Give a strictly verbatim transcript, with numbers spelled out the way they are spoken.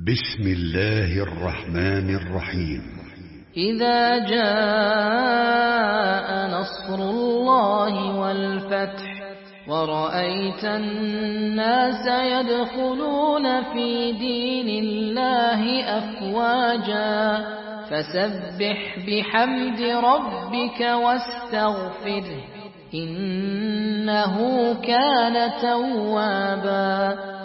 بسم الله الرحمن الرحيم. إذا جاء نصر الله والفتح ورأيت الناس يدخلون في دين الله أفواجا فسبح بحمد ربك واستغفره إنه كان توابا.